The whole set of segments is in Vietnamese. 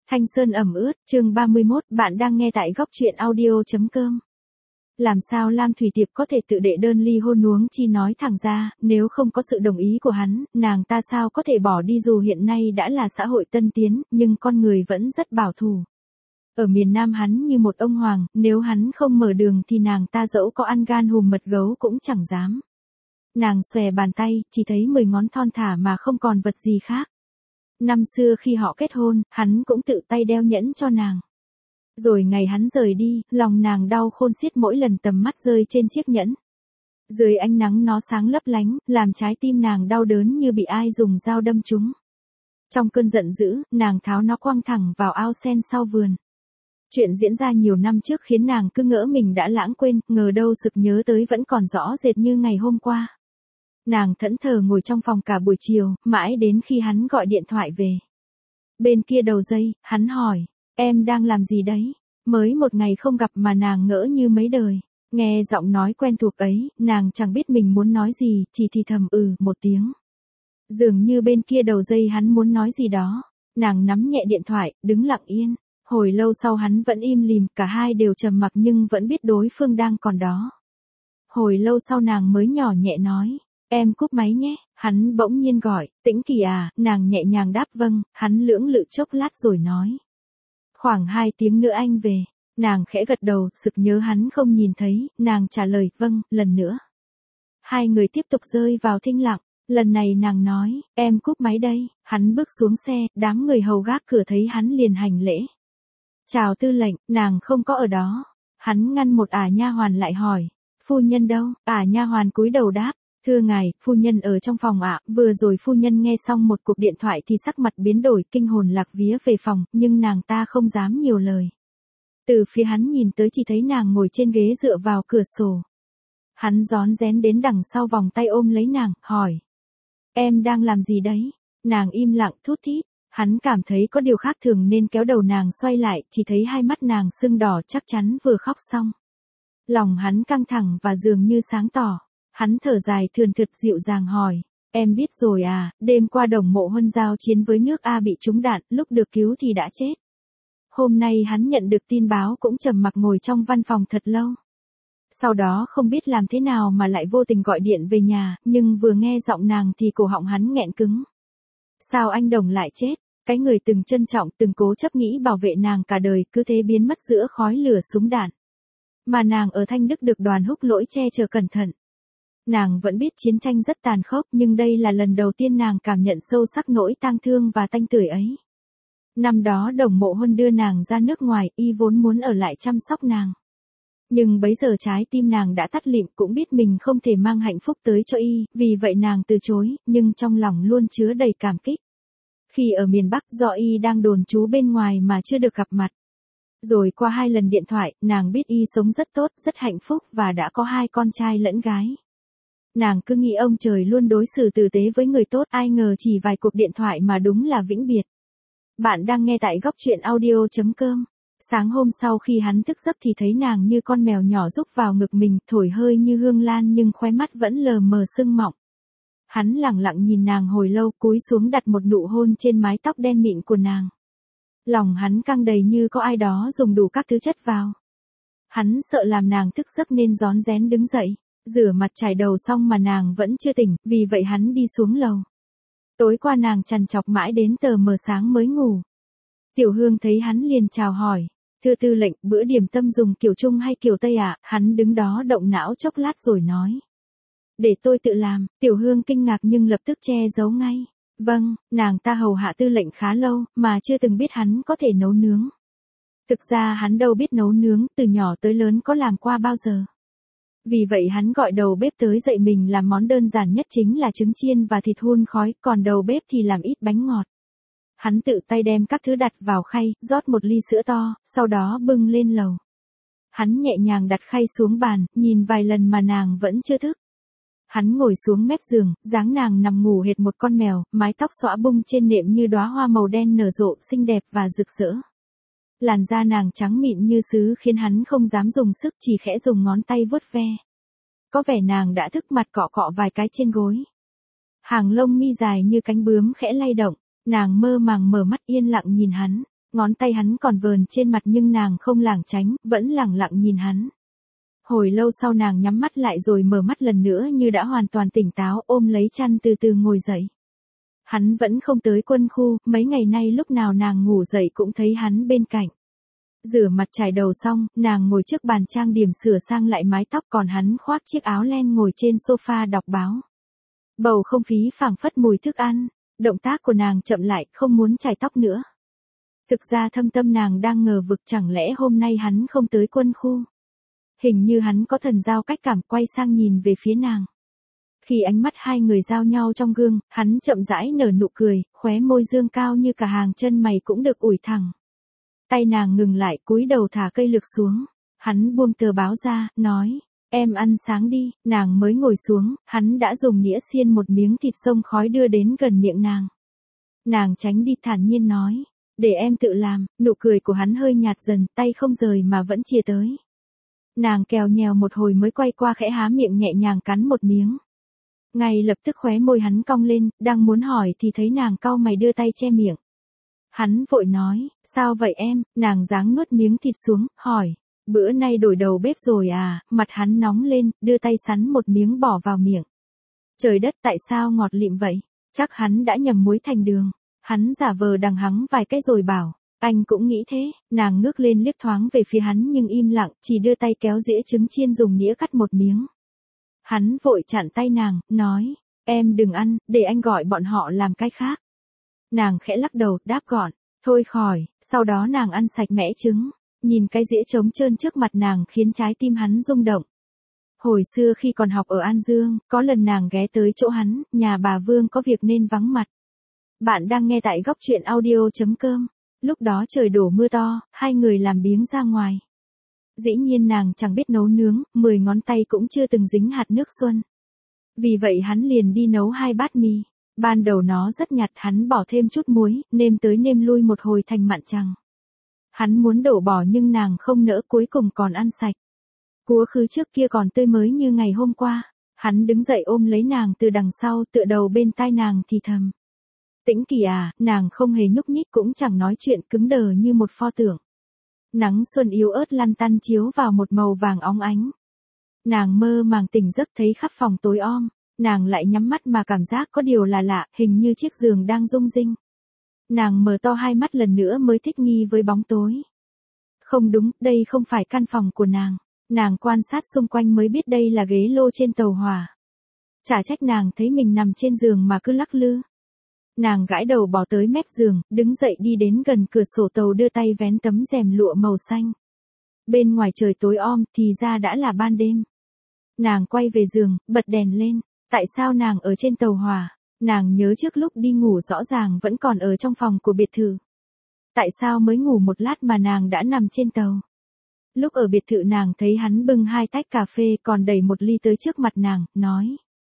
Thanh Sơn ẩm ướt, chương 31, bạn đang nghe tại góc truyện audio.com. Làm sao Lam Thủy Tiệp có thể tự đệ đơn ly hôn huống chi nói thẳng ra, nếu không có sự đồng ý của hắn, nàng ta sao có thể bỏ đi dù hiện nay đã là xã hội tân tiến, nhưng con người vẫn rất bảo thủ. Ở miền Nam hắn như một ông hoàng, nếu hắn không mở đường thì nàng ta dẫu có ăn gan hùm mật gấu cũng chẳng dám. Nàng xòe bàn tay, chỉ thấy 10 ngón thon thả mà không còn vật gì khác. Năm xưa khi họ kết hôn, hắn cũng tự tay đeo nhẫn cho nàng. Rồi ngày hắn rời đi, lòng nàng đau khôn xiết mỗi lần tầm mắt rơi trên chiếc nhẫn. Dưới ánh nắng nó sáng lấp lánh, làm trái tim nàng đau đớn như bị ai dùng dao đâm trúng. Trong cơn giận dữ, nàng tháo nó quăng thẳng vào ao sen sau vườn. Chuyện diễn ra nhiều năm trước khiến nàng cứ ngỡ mình đã lãng quên, ngờ đâu sực nhớ tới vẫn còn rõ rệt như ngày hôm qua. Nàng thẫn thờ ngồi trong phòng cả buổi chiều, mãi đến khi hắn gọi điện thoại về. Bên kia đầu dây, hắn hỏi, em đang làm gì đấy? Mới một ngày không gặp mà nàng ngỡ như mấy đời. Nghe giọng nói quen thuộc ấy, nàng chẳng biết mình muốn nói gì, chỉ thì thầm một tiếng. Dường như bên kia đầu dây hắn muốn nói gì đó. Nàng nắm nhẹ điện thoại, đứng lặng yên. Hồi lâu sau hắn vẫn im lìm, cả hai đều trầm mặc nhưng vẫn biết đối phương đang còn đó. Hồi lâu sau nàng mới nhỏ nhẹ nói. Em cúp máy nhé, hắn bỗng nhiên gọi, Tĩnh Kỳ à, nàng nhẹ nhàng đáp vâng, hắn lưỡng lự chốc lát rồi nói. Khoảng 2 tiếng nữa anh về, nàng khẽ gật đầu, sực nhớ hắn không nhìn thấy, nàng trả lời, vâng, lần nữa. Hai người tiếp tục rơi vào thinh lặng, lần này nàng nói, em cúp máy đây, hắn bước xuống xe, đám người hầu gác cửa thấy hắn liền hành lễ. Chào tư lệnh, nàng không có ở đó, hắn ngăn một nha hoàn lại hỏi, phu nhân đâu, nha hoàn cúi đầu đáp. Thưa ngài, phu nhân ở trong phòng ạ. Vừa rồi phu nhân nghe xong một cuộc điện thoại thì sắc mặt biến đổi, kinh hồn lạc vía về phòng, nhưng nàng ta không dám nhiều lời. Từ phía hắn nhìn tới chỉ thấy nàng ngồi trên ghế dựa vào cửa sổ. Hắn rón rén đến đằng sau vòng tay ôm lấy nàng, hỏi. Em đang làm gì đấy? Nàng im lặng thút thít. Hắn cảm thấy có điều khác thường nên kéo đầu nàng xoay lại, chỉ thấy hai mắt nàng sưng đỏ chắc chắn vừa khóc xong. Lòng hắn căng thẳng và dường như sáng tỏ. Hắn thở dài thườn thượt dịu dàng hỏi, em biết rồi à, đêm qua Đồng Mộ Huân giao chiến với nước A bị trúng đạn, lúc được cứu thì đã chết. Hôm nay hắn nhận được tin báo cũng trầm mặc ngồi trong văn phòng thật lâu. Sau đó không biết làm thế nào mà lại vô tình gọi điện về nhà, nhưng vừa nghe giọng nàng thì cổ họng hắn nghẹn cứng. Sao anh Đồng lại chết? Cái người từng trân trọng, từng cố chấp nghĩ bảo vệ nàng cả đời cứ thế biến mất giữa khói lửa súng đạn. Mà nàng ở Thanh Đức được Đoàn Húc Lỗi che chở cẩn thận. Nàng vẫn biết chiến tranh rất tàn khốc nhưng đây là lần đầu tiên nàng cảm nhận sâu sắc nỗi tang thương và tanh tưởi ấy. Năm đó Đồng Mộ Huân đưa nàng ra nước ngoài, y vốn muốn ở lại chăm sóc nàng. Nhưng bấy giờ trái tim nàng đã tắt lịm cũng biết mình không thể mang hạnh phúc tới cho y, vì vậy nàng từ chối, nhưng trong lòng luôn chứa đầy cảm kích. Khi ở miền Bắc do y đang đồn trú bên ngoài mà chưa được gặp mặt. Rồi qua 2 lần điện thoại, nàng biết y sống rất tốt, rất hạnh phúc và đã có 2 con trai lẫn gái. Nàng cứ nghĩ ông trời luôn đối xử tử tế với người tốt, ai ngờ chỉ vài cuộc điện thoại mà đúng là vĩnh biệt. Bạn đang nghe tại góc truyện audio.com. Sáng hôm sau khi hắn thức giấc thì thấy nàng như con mèo nhỏ rúc vào ngực mình, thổi hơi như hương lan nhưng khóe mắt vẫn lờ mờ sưng mọng. Hắn lặng lặng nhìn nàng hồi lâu, cúi xuống đặt một nụ hôn trên mái tóc đen mịn của nàng. Lòng hắn căng đầy như có ai đó dùng đủ các thứ chất vào. Hắn sợ làm nàng thức giấc nên rón rén đứng dậy. Rửa mặt chải đầu xong mà nàng vẫn chưa tỉnh, vì vậy hắn đi xuống lầu. Tối qua nàng trằn trọc mãi đến tờ mờ sáng mới ngủ. Tiểu Hương thấy hắn liền chào hỏi. Thưa tư lệnh, bữa điểm tâm dùng kiểu Trung hay kiểu Tây ạ? Hắn đứng đó động não chốc lát rồi nói. Để tôi tự làm. Tiểu Hương kinh ngạc nhưng lập tức che giấu ngay. Vâng, nàng ta hầu hạ tư lệnh khá lâu, mà chưa từng biết hắn có thể nấu nướng. Thực ra hắn đâu biết nấu nướng, từ nhỏ tới lớn có làm qua bao giờ. Vì vậy hắn gọi đầu bếp tới dạy mình làm món đơn giản nhất chính là trứng chiên và thịt hun khói, còn đầu bếp thì làm ít bánh ngọt. Hắn tự tay đem các thứ đặt vào khay, rót một ly sữa to, sau đó bưng lên lầu. Hắn nhẹ nhàng đặt khay xuống bàn, nhìn vài lần mà nàng vẫn chưa thức. Hắn ngồi xuống mép giường, dáng nàng nằm ngủ hệt một con mèo, mái tóc xõa bung trên nệm như đóa hoa màu đen nở rộ, xinh đẹp và rực rỡ. Làn da nàng trắng mịn như sứ khiến hắn không dám dùng sức, chỉ khẽ dùng ngón tay vuốt ve. Có vẻ nàng đã thức, mặt cọ cọ vài cái trên gối. Hàng lông mi dài như cánh bướm khẽ lay động, nàng mơ màng mở mắt yên lặng nhìn hắn. Ngón tay hắn còn vờn trên mặt nhưng nàng không lảng tránh, vẫn lẳng lặng nhìn hắn. Hồi lâu sau nàng nhắm mắt lại rồi mở mắt lần nữa như đã hoàn toàn tỉnh táo, ôm lấy chăn từ từ ngồi dậy. Hắn vẫn không tới quân khu, mấy ngày nay lúc nào nàng ngủ dậy cũng thấy hắn bên cạnh. Rửa mặt chải đầu xong, nàng ngồi trước bàn trang điểm sửa sang lại mái tóc, còn hắn khoác chiếc áo len ngồi trên sofa đọc báo. Bầu không khí phảng phất mùi thức ăn, động tác của nàng chậm lại, không muốn chải tóc nữa. Thực ra thâm tâm nàng đang ngờ vực chẳng lẽ hôm nay hắn không tới quân khu. Hình như hắn có thần giao cách cảm, quay sang nhìn về phía nàng. Khi ánh mắt hai người giao nhau trong gương, hắn chậm rãi nở nụ cười, khóe môi dương cao như cả hàng chân mày cũng được ủi thẳng. Tay nàng ngừng lại, cúi đầu thả cây lược xuống. Hắn buông tờ báo ra, nói, em ăn sáng đi. Nàng mới ngồi xuống, hắn đã dùng nĩa xiên một miếng thịt xông khói đưa đến gần miệng nàng. Nàng tránh đi, thản nhiên nói, để em tự làm. Nụ cười của hắn hơi nhạt dần, tay không rời mà vẫn chìa tới. Nàng kèo nhèo một hồi mới quay qua, khẽ há miệng nhẹ nhàng cắn một miếng. Ngay lập tức khóe môi hắn cong lên, đang muốn hỏi thì thấy nàng cau mày đưa tay che miệng. Hắn vội nói, sao vậy em? Nàng giáng nuốt miếng thịt xuống, hỏi, bữa nay đổi đầu bếp rồi à? Mặt hắn nóng lên, đưa tay sắn một miếng bỏ vào miệng. Trời đất, tại sao ngọt lịm vậy? Chắc hắn đã nhầm muối thành đường. Hắn giả vờ đằng hắng vài cái rồi bảo, anh cũng nghĩ thế. Nàng ngước lên liếc thoáng về phía hắn nhưng im lặng, chỉ đưa tay kéo dĩa trứng chiên dùng đĩa cắt một miếng. Hắn vội chặn tay nàng, nói, em đừng ăn, để anh gọi bọn họ làm cái khác. Nàng khẽ lắc đầu, đáp gọn, thôi khỏi. Sau đó nàng ăn sạch mẽ trứng. Nhìn cái dĩa trống trơn trước mặt nàng khiến trái tim hắn rung động. Hồi xưa khi còn học ở An Dương, có lần nàng ghé tới chỗ hắn, nhà bà Vương có việc nên vắng mặt. Bạn đang nghe tại góc truyện audio.com. Lúc đó trời đổ mưa to, hai người làm biếng ra ngoài. Dĩ nhiên nàng chẳng biết nấu nướng, 10 ngón tay cũng chưa từng dính hạt nước xuân. Vì vậy hắn liền đi nấu 2 bát mì. Ban đầu nó rất nhạt, hắn bỏ thêm chút muối, nêm tới nêm lui một hồi thành mặn chăng. Hắn muốn đổ bỏ nhưng nàng không nỡ, cuối cùng còn ăn sạch. Cúa khứ trước kia còn tươi mới như ngày hôm qua. Hắn đứng dậy ôm lấy nàng từ đằng sau, tựa đầu bên tai nàng thì thầm. Tĩnh Kỳ à, nàng không hề nhúc nhích cũng chẳng nói chuyện, cứng đờ như một pho tượng. Nắng xuân yếu ớt lăn tăn chiếu vào một màu vàng óng ánh. Nàng mơ màng tỉnh giấc thấy khắp phòng tối om. Nàng lại nhắm mắt mà cảm giác có điều là lạ, hình như chiếc giường đang rung rinh. Nàng mở to hai mắt lần nữa mới thích nghi với bóng tối. Không đúng, đây không phải căn phòng của nàng. Nàng quan sát xung quanh mới biết đây là ghế lô trên tàu hỏa. Chả trách nàng thấy mình nằm trên giường mà cứ lắc lư. Nàng gãi đầu bỏ tới mép giường, đứng dậy đi đến gần cửa sổ tàu đưa tay vén tấm rèm lụa màu xanh. Bên ngoài trời tối om, thì ra đã là ban đêm. Nàng quay về giường, bật đèn lên. Tại sao nàng ở trên tàu hỏa? Nàng nhớ trước lúc đi ngủ rõ ràng vẫn còn ở trong phòng của biệt thự. Tại sao mới ngủ một lát mà nàng đã nằm trên tàu? Lúc ở biệt thự nàng thấy hắn bưng 2 tách cà phê còn đẩy một ly tới trước mặt nàng, nói.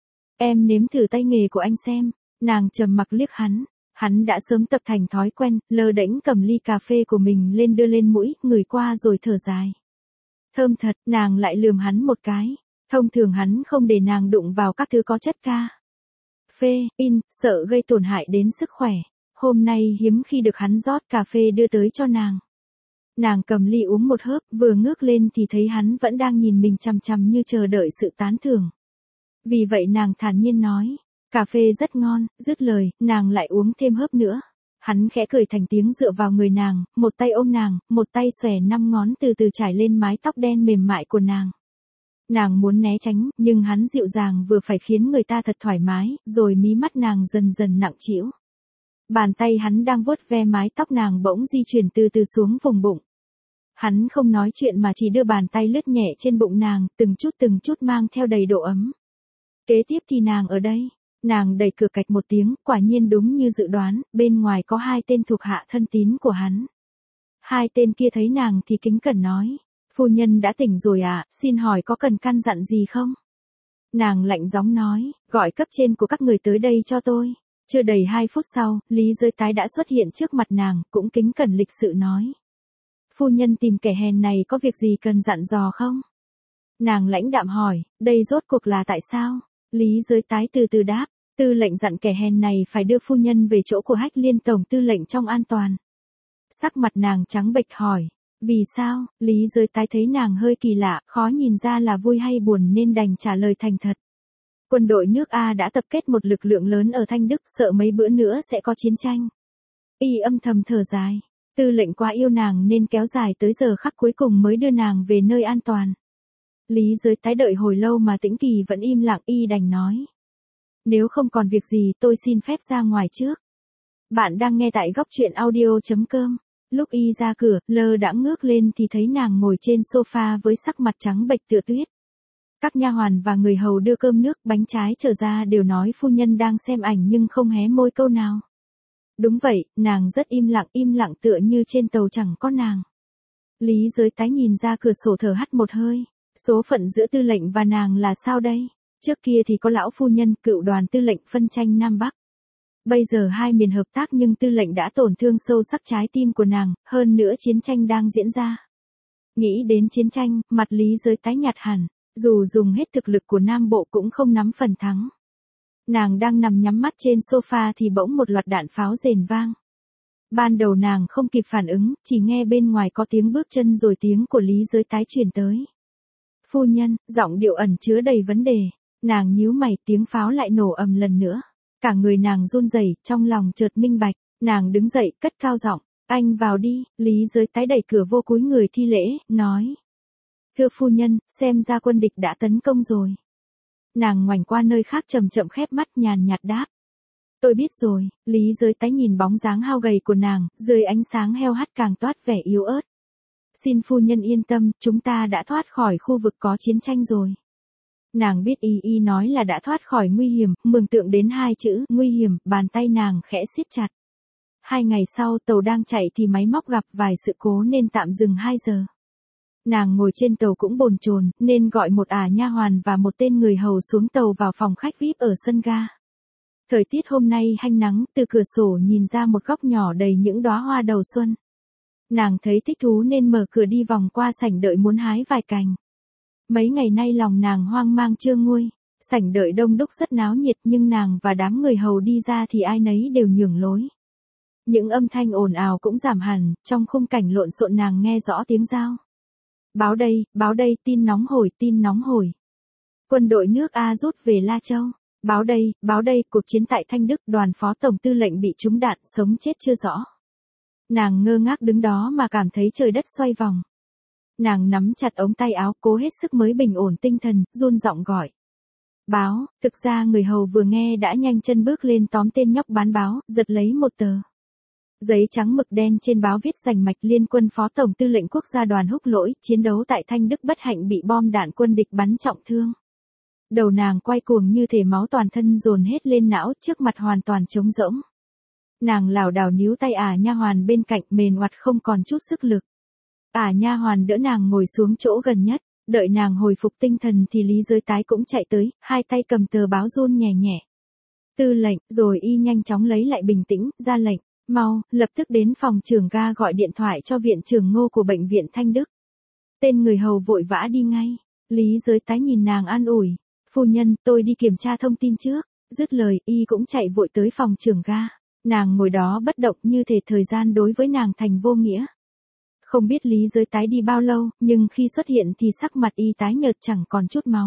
Em nếm thử tay nghề của anh xem. Nàng trầm mặc liếc hắn. Hắn đã sớm tập thành thói quen, lơ đễnh cầm ly cà phê của mình lên đưa lên mũi, ngửi qua rồi thở dài. Thơm thật, nàng lại lườm hắn một cái. Thông thường hắn không để nàng đụng vào các thứ có chất ca phê, in, sợ gây tổn hại đến sức khỏe. Hôm nay hiếm khi được hắn rót cà phê đưa tới cho nàng. Nàng cầm ly uống một hớp, vừa ngước lên thì thấy hắn vẫn đang nhìn mình chằm chằm như chờ đợi sự tán thưởng. Vì vậy nàng thản nhiên nói, cà phê rất ngon. Dứt lời, nàng lại uống thêm hớp nữa. Hắn khẽ cười thành tiếng dựa vào người nàng, một tay ôm nàng, một tay xòe 5 ngón từ từ trải lên mái tóc đen mềm mại của nàng. Nàng muốn né tránh, nhưng hắn dịu dàng vừa phải khiến người ta thật thoải mái, rồi mí mắt nàng dần dần nặng trĩu. Bàn tay hắn đang vuốt ve mái tóc nàng bỗng di chuyển từ từ xuống vùng bụng. Hắn không nói chuyện mà chỉ đưa bàn tay lướt nhẹ trên bụng nàng, từng chút mang theo đầy độ ấm. Kế tiếp thì nàng ở đây. Nàng đẩy cửa cạch một tiếng, quả nhiên đúng như dự đoán, bên ngoài có 2 tên thuộc hạ thân tín của hắn. 2 tên kia thấy nàng thì kính cẩn nói. Phu nhân đã tỉnh rồi à, xin hỏi có cần căn dặn gì không? Nàng lạnh giọng nói, gọi cấp trên của các người tới đây cho tôi. Chưa đầy 2 phút sau, Lý Giới Tái đã xuất hiện trước mặt nàng, cũng kính cẩn lịch sự nói. Phu nhân tìm kẻ hèn này có việc gì cần dặn dò không? Nàng lãnh đạm hỏi, đây rốt cuộc là tại sao? Lý Giới Tái từ từ đáp, tư lệnh dặn kẻ hèn này phải đưa phu nhân về chỗ của Hách Liên tổng tư lệnh trong an toàn. Sắc mặt nàng trắng bệch hỏi. Vì sao? Lý Giới Tái thấy nàng hơi kỳ lạ, khó nhìn ra là vui hay buồn nên đành trả lời thành thật. Quân đội nước A đã tập kết một lực lượng lớn ở Thanh Đức, sợ mấy bữa nữa sẽ có chiến tranh. Y âm thầm thở dài. Tư lệnh quá yêu nàng nên kéo dài tới giờ khắc cuối cùng mới đưa nàng về nơi an toàn. Lý Giới Tái đợi hồi lâu mà Tĩnh Kỳ vẫn im lặng, y đành nói. Nếu không còn việc gì tôi xin phép ra ngoài trước. Bạn đang nghe tại góc truyện audio.com. Lúc y ra cửa, lơ đãng ngước lên thì thấy nàng ngồi trên sofa với sắc mặt trắng bệch tựa tuyết. Các nha hoàn và người hầu đưa cơm nước, bánh trái trở ra đều nói phu nhân đang xem ảnh nhưng không hé môi câu nào. Đúng vậy, nàng rất im lặng tựa như trên tàu chẳng có nàng. Lý Giới Tái nhìn ra cửa sổ thở hắt một hơi. Số phận giữa tư lệnh và nàng là sao đây? Trước kia thì có lão phu nhân, cựu đoàn tư lệnh phân tranh Nam Bắc. Bây giờ hai miền hợp tác nhưng tư lệnh đã tổn thương sâu sắc trái tim của nàng, hơn nữa chiến tranh đang diễn ra. Nghĩ đến chiến tranh, mặt Lý Giới Tái nhạt hẳn, dù dùng hết thực lực của Nam Bộ cũng không nắm phần thắng. Nàng đang nằm nhắm mắt trên sofa thì bỗng một loạt đạn pháo rền vang. Ban đầu nàng không kịp phản ứng, chỉ nghe bên ngoài có tiếng bước chân rồi tiếng của Lý Giới Tái truyền tới. Phu nhân, giọng điệu ẩn chứa đầy vấn đề. Nàng nhíu mày, tiếng pháo lại nổ ầm lần nữa. Cả người nàng run rẩy, trong lòng chợt minh bạch. Nàng đứng dậy, cất cao giọng. Anh vào đi. Lý Giới Tái đẩy cửa vô cúi người thi lễ, nói. Thưa phu nhân, xem ra quân địch đã tấn công rồi. Nàng ngoảnh qua nơi khác chậm chậm khép mắt nhàn nhạt đáp. Tôi biết rồi. Lý Giới Tái nhìn bóng dáng hao gầy của nàng, dưới ánh sáng heo hắt càng toát vẻ yếu ớt. Xin phu nhân yên tâm, chúng ta đã thoát khỏi khu vực có chiến tranh rồi. Nàng biết y nói là đã thoát khỏi nguy hiểm, mường tượng đến hai chữ nguy hiểm, bàn tay nàng khẽ siết chặt. 2 ngày sau tàu đang chạy thì máy móc gặp vài sự cố nên tạm dừng 2 giờ. Nàng ngồi trên tàu cũng bồn chồn nên gọi một nha hoàn và một tên người hầu xuống tàu vào phòng khách VIP ở sân ga. Thời tiết hôm nay hanh nắng, từ cửa sổ nhìn ra một góc nhỏ đầy những đóa hoa đầu xuân. Nàng thấy thích thú nên mở cửa đi vòng qua sảnh đợi muốn hái vài cành. Mấy ngày nay lòng nàng hoang mang chưa nguôi, sảnh đợi đông đúc rất náo nhiệt nhưng nàng và đám người hầu đi ra thì ai nấy đều nhường lối. Những âm thanh ồn ào cũng giảm hẳn, trong khung cảnh lộn xộn nàng nghe rõ tiếng dao. Báo đây, tin nóng hổi. Quân đội nước A rút về La Châu. Báo đây, cuộc chiến tại Thanh Đức, đoàn phó tổng tư lệnh bị trúng đạn, sống chết chưa rõ. Nàng ngơ ngác đứng đó mà cảm thấy trời đất xoay vòng. Nàng nắm chặt ống tay áo, cố hết sức mới bình ổn tinh thần, run giọng gọi. Báo, thực ra người hầu vừa nghe đã nhanh chân bước lên tóm tên nhóc bán báo, giật lấy một tờ. Giấy trắng mực đen trên báo viết rành mạch liên quân phó tổng tư lệnh quốc gia đoàn Húc Lỗi, chiến đấu tại Thanh Đức bất hạnh bị bom đạn quân địch bắn trọng thương. Đầu nàng quay cuồng như thể máu toàn thân dồn hết lên não, trước mặt hoàn toàn trống rỗng. Nàng lảo đảo níu tay nha hoàn bên cạnh, mềm oặt không còn chút sức lực. Nha hoàn đỡ nàng ngồi xuống chỗ gần nhất, đợi nàng hồi phục tinh thần thì Lý Giới Tái cũng chạy tới, hai tay cầm tờ báo run nhẹ nhẹ. Tư lệnh, rồi y nhanh chóng lấy lại bình tĩnh, ra lệnh, mau, lập tức đến phòng trưởng ga gọi điện thoại cho viện trưởng Ngô của bệnh viện Thanh Đức. Tên người hầu vội vã đi ngay. Lý Giới Tái nhìn nàng an ủi, phu nhân, tôi đi kiểm tra thông tin trước. Dứt lời, y cũng chạy vội tới phòng trưởng ga. Nàng ngồi đó bất động như thể thời gian đối với nàng thành vô nghĩa. Không biết Lý Giới Tái đi bao lâu, nhưng khi xuất hiện thì sắc mặt y tái nhợt chẳng còn chút máu.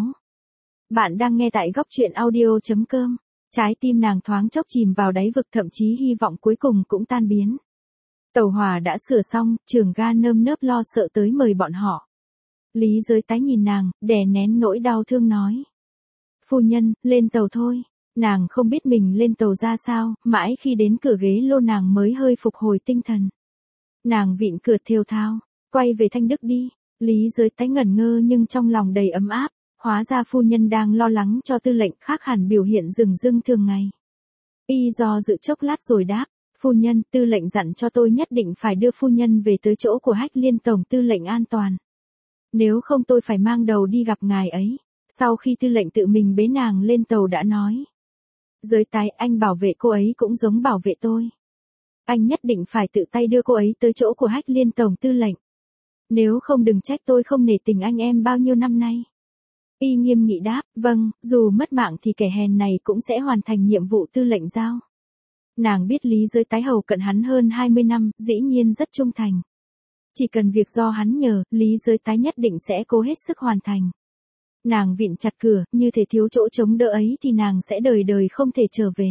Bạn đang nghe tại góc truyện audio.com. Trái tim nàng thoáng chốc chìm vào đáy vực, thậm chí hy vọng cuối cùng cũng tan biến. Tàu hỏa đã sửa xong, trưởng ga nơm nớp lo sợ tới mời bọn họ. Lý Giới Tái nhìn nàng, đè nén nỗi đau thương nói. Phu nhân, lên tàu thôi. Nàng không biết mình lên tàu ra sao, mãi khi đến cửa ghế lô nàng mới hơi phục hồi tinh thần. Nàng vịn cửa thều thào, quay về Thanh Đức đi. Lý Giới Tái ngẩn ngơ nhưng trong lòng đầy ấm áp, hóa ra phu nhân đang lo lắng cho tư lệnh, khác hẳn biểu hiện rừng rưng thường ngày. Y do dự chốc lát rồi đáp, phu nhân, tư lệnh dặn cho tôi nhất định phải đưa phu nhân về tới chỗ của Hách Liên tổng tư lệnh an toàn. Nếu không tôi phải mang đầu đi gặp ngài ấy. Sau khi tư lệnh tự mình bế nàng lên tàu đã nói. Giới Tái, anh bảo vệ cô ấy cũng giống bảo vệ tôi. Anh nhất định phải tự tay đưa cô ấy tới chỗ của Hách Liên tổng tư lệnh. Nếu không đừng trách tôi không nể tình anh em bao nhiêu năm nay. Y nghiêm nghị đáp, vâng, dù mất mạng thì kẻ hèn này cũng sẽ hoàn thành nhiệm vụ tư lệnh giao. Nàng biết Lý Giới Tái hầu cận hắn hơn 20 năm, dĩ nhiên rất trung thành. Chỉ cần việc do hắn nhờ, Lý Giới Tái nhất định sẽ cố hết sức hoàn thành. Nàng vịn chặt cửa, như thể thiếu chỗ chống đỡ ấy thì nàng sẽ đời đời không thể trở về.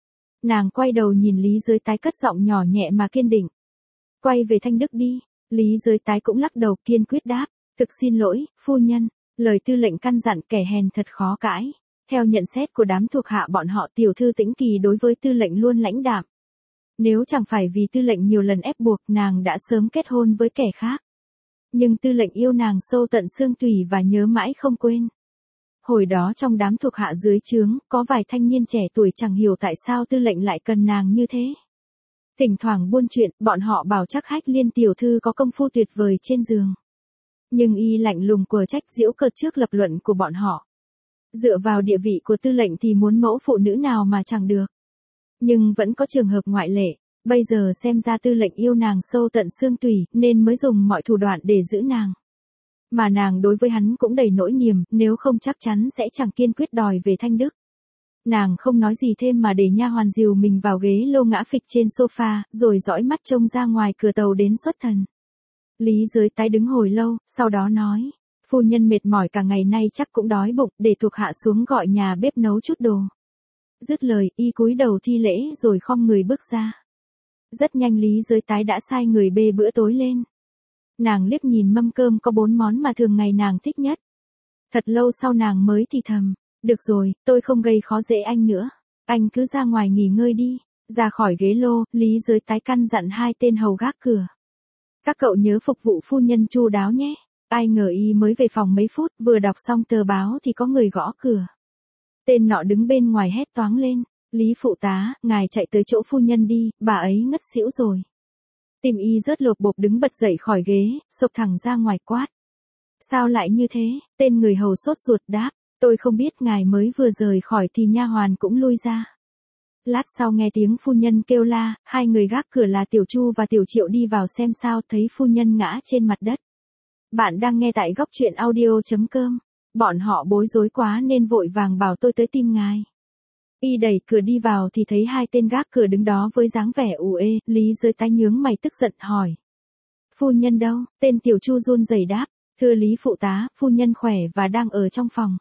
Nàng quay đầu nhìn Lý Giới Tái cất giọng nhỏ nhẹ mà kiên định. Quay về Thanh Đức đi. Lý Giới Tái cũng lắc đầu kiên quyết đáp. Thực xin lỗi, phu nhân. Lời tư lệnh căn dặn kẻ hèn thật khó cãi. Theo nhận xét của đám thuộc hạ bọn họ, tiểu thư Tĩnh Kỳ đối với tư lệnh luôn lãnh đạm. Nếu chẳng phải vì tư lệnh nhiều lần ép buộc, nàng đã sớm kết hôn với kẻ khác. Nhưng tư lệnh yêu nàng sâu tận xương tủy và nhớ mãi không quên. Hồi đó trong đám thuộc hạ dưới trướng, có vài thanh niên trẻ tuổi chẳng hiểu tại sao tư lệnh lại cần nàng như thế. Thỉnh thoảng buôn chuyện, bọn họ bảo chắc Hách Liên tiểu thư có công phu tuyệt vời trên giường. Nhưng y lạnh lùng quờ trách giễu cợt trước lập luận của bọn họ. Dựa vào địa vị của tư lệnh thì muốn mẫu phụ nữ nào mà chẳng được. Nhưng vẫn có trường hợp ngoại lệ, bây giờ xem ra tư lệnh yêu nàng sâu tận xương tủy nên mới dùng mọi thủ đoạn để giữ nàng. Mà nàng đối với hắn cũng đầy nỗi niềm, nếu không chắc chắn sẽ chẳng kiên quyết đòi về Thanh Đức. Nàng không nói gì thêm mà để nha hoàn dìu mình vào ghế lô ngã phịch trên sofa, rồi dõi mắt trông ra ngoài cửa tàu đến xuất thần. Lý Giới Tái đứng hồi lâu, sau đó nói, phu nhân mệt mỏi cả ngày nay chắc cũng đói bụng, để thuộc hạ xuống gọi nhà bếp nấu chút đồ. Dứt lời, y cúi đầu thi lễ rồi khom người bước ra. Rất nhanh Lý Giới Tái đã sai người bê bữa tối lên. Nàng liếc nhìn mâm cơm có 4 món mà thường ngày nàng thích nhất. Thật lâu sau nàng mới thì thầm, được rồi, tôi không gây khó dễ anh nữa. Anh cứ ra ngoài nghỉ ngơi đi. Ra khỏi ghế lô, Lý Giới Tái căn dặn 2 tên hầu gác cửa. Các cậu nhớ phục vụ phu nhân chu đáo nhé. Ai ngờ y mới về phòng mấy phút, vừa đọc xong tờ báo thì có người gõ cửa. Tên nọ đứng bên ngoài hét toáng lên, Lý phụ tá, ngài chạy tới chỗ phu nhân đi, bà ấy ngất xỉu rồi. Tim y rớt lột bột đứng bật dậy khỏi ghế, xộc thẳng ra ngoài quát. Sao lại như thế? Tên người hầu sốt ruột đáp, tôi không biết, ngài mới vừa rời khỏi thì nha hoàn cũng lui ra. Lát sau nghe tiếng phu nhân kêu la, 2 người gác cửa là Tiểu Chu và Tiểu Triệu đi vào xem sao, thấy phu nhân ngã trên mặt đất. Bạn đang nghe tại góc truyện audio.com. Bọn họ bối rối quá nên vội vàng bảo tôi tới tìm ngài. Y đẩy cửa đi vào thì thấy 2 tên gác cửa đứng đó với dáng vẻ ù ê. Lý Giới Tái nhướng mày tức giận hỏi. Phu nhân đâu? Tên Tiểu Chu run rẩy đáp. Thưa Lý phụ tá, phu nhân khỏe và đang ở trong phòng.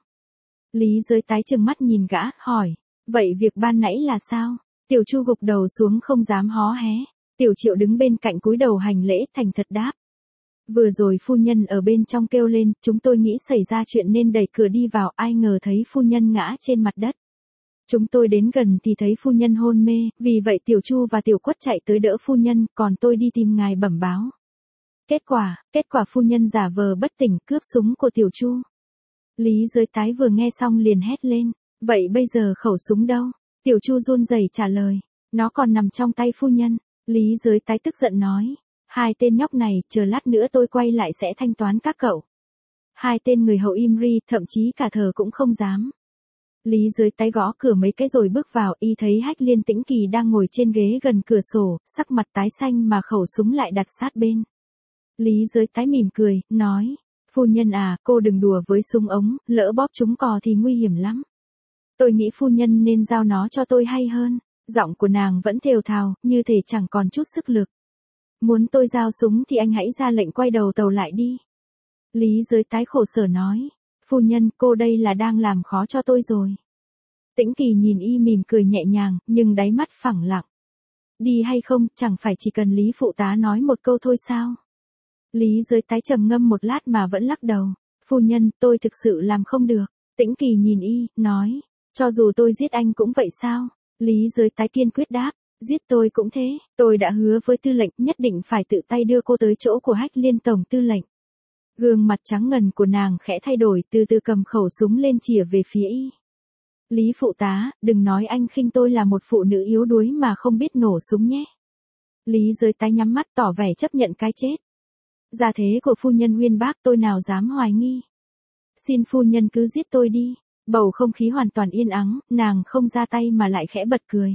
Lý Giới Tái trừng mắt nhìn gã, hỏi. Vậy việc ban nãy là sao? Tiểu Chu gục đầu xuống không dám hó hé. Tiểu Triệu đứng bên cạnh cúi đầu hành lễ thành thật đáp. Vừa rồi phu nhân ở bên trong kêu lên, chúng tôi nghĩ xảy ra chuyện nên đẩy cửa đi vào, ai ngờ thấy phu nhân ngã trên mặt đất. Chúng tôi đến gần thì thấy phu nhân hôn mê, vì vậy Tiểu Chu và Tiểu Quất chạy tới đỡ phu nhân, còn tôi đi tìm ngài bẩm báo. Kết quả phu nhân giả vờ bất tỉnh cướp súng của Tiểu Chu. Lý Giới Tái vừa nghe xong liền hét lên, vậy bây giờ khẩu súng đâu? Tiểu Chu run rẩy trả lời, nó còn nằm trong tay phu nhân. Lý Giới Tái tức giận nói, 2 tên nhóc này, chờ lát nữa tôi quay lại sẽ thanh toán các cậu. 2 tên người hầu im ri, thậm chí cả thở cũng không dám. Lý Giới Tái gõ cửa mấy cái rồi bước vào, y thấy Hách Liên Tĩnh Kỳ đang ngồi trên ghế gần cửa sổ, sắc mặt tái xanh mà khẩu súng lại đặt sát bên. Lý Giới Tái mỉm cười, nói, phu nhân à, cô đừng đùa với súng ống, lỡ bóp trúng cò thì nguy hiểm lắm. Tôi nghĩ phu nhân nên giao nó cho tôi hay hơn. Giọng của nàng vẫn thều thào, như thể chẳng còn chút sức lực. Muốn tôi giao súng thì anh hãy ra lệnh quay đầu tàu lại đi. Lý Giới Tái khổ sở nói, phu nhân, cô đây là đang làm khó cho tôi rồi. Tĩnh Kỳ nhìn y mỉm cười nhẹ nhàng, nhưng đáy mắt phẳng lặng. Đi hay không, chẳng phải chỉ cần Lý phụ tá nói một câu thôi sao? Lý Giới Tái trầm ngâm một lát mà vẫn lắc đầu. Phu nhân, tôi thực sự làm không được. Tĩnh Kỳ nhìn y, nói, cho dù tôi giết anh cũng vậy sao? Lý Giới Tái kiên quyết đáp, giết tôi cũng thế, tôi đã hứa với tư lệnh nhất định phải tự tay đưa cô tới chỗ của Hách Liên tổng tư lệnh. Gương mặt trắng ngần của nàng khẽ thay đổi, từ từ cầm khẩu súng lên chĩa về phía y. Lý phụ tá, đừng nói anh khinh tôi là một phụ nữ yếu đuối mà không biết nổ súng nhé. Lý Giới Tái nhắm mắt tỏ vẻ chấp nhận cái chết. Gia thế của phu nhân uyên bác tôi nào dám hoài nghi. Xin phu nhân cứ giết tôi đi. Bầu không khí hoàn toàn yên ắng, nàng không ra tay mà lại khẽ bật cười.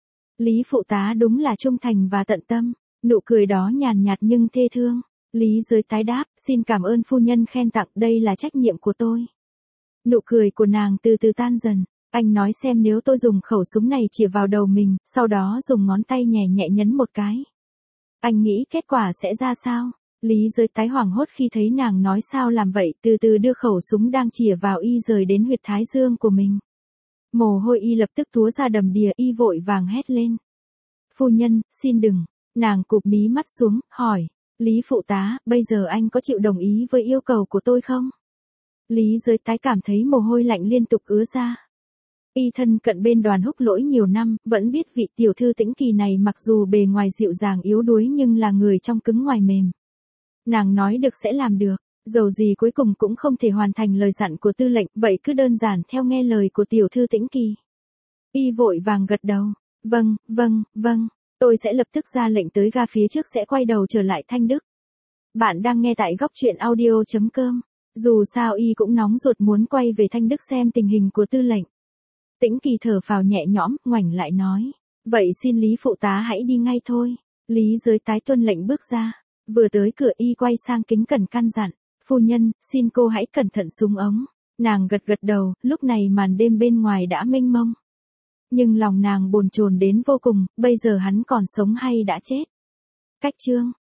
Lý phụ tá đúng là trung thành và tận tâm, nụ cười đó nhàn nhạt nhưng thê thương. Lý Giới Tái đáp, xin cảm ơn phu nhân khen tặng, đây là trách nhiệm của tôi. Nụ cười của nàng từ từ tan dần, Anh nói xem nếu tôi dùng khẩu súng này chĩa vào đầu mình, sau đó dùng ngón tay nhẹ nhẹ nhấn một cái. Anh nghĩ kết quả sẽ ra sao? Lý Giới Tái hoảng hốt khi thấy nàng nói sao làm vậy, từ từ đưa khẩu súng đang chĩa vào y rời đến huyệt thái dương của mình. Mồ hôi y lập tức túa ra đầm đìa, y vội vàng hét lên. Phu nhân, xin đừng. Nàng cụp mí mắt xuống, hỏi. Lý phụ tá, bây giờ anh có chịu đồng ý với yêu cầu của tôi không? Lý Giới Tái cảm thấy mồ hôi lạnh liên tục ứa ra. Y thân cận bên Đoàn Húc Lỗi nhiều năm, vẫn biết vị tiểu thư Tĩnh Kỳ này mặc dù bề ngoài dịu dàng yếu đuối nhưng là người trong cứng ngoài mềm. Nàng nói được sẽ làm được, dầu gì cuối cùng cũng không thể hoàn thành lời dặn của tư lệnh, vậy cứ đơn giản theo nghe lời của tiểu thư Tĩnh Kỳ. Y vội vàng gật đầu, vâng, tôi sẽ lập tức ra lệnh tới ga phía trước sẽ quay đầu trở lại Thanh Đức. Bạn đang nghe tại góc truyện audio.com, dù sao y cũng nóng ruột muốn quay về Thanh Đức xem tình hình của tư lệnh. Tĩnh Kỳ thở phào nhẹ nhõm, ngoảnh lại nói, vậy xin Lý phụ tá hãy đi ngay thôi. Lý Giới Tái tuân lệnh bước ra, vừa tới cửa y quay sang kính cẩn căn dặn, phu nhân, xin cô hãy cẩn thận súng ống. Nàng gật gật đầu, lúc này màn đêm bên ngoài đã mênh mông. Nhưng lòng nàng bồn chồn đến vô cùng, bây giờ hắn còn sống hay đã chết. Cách chương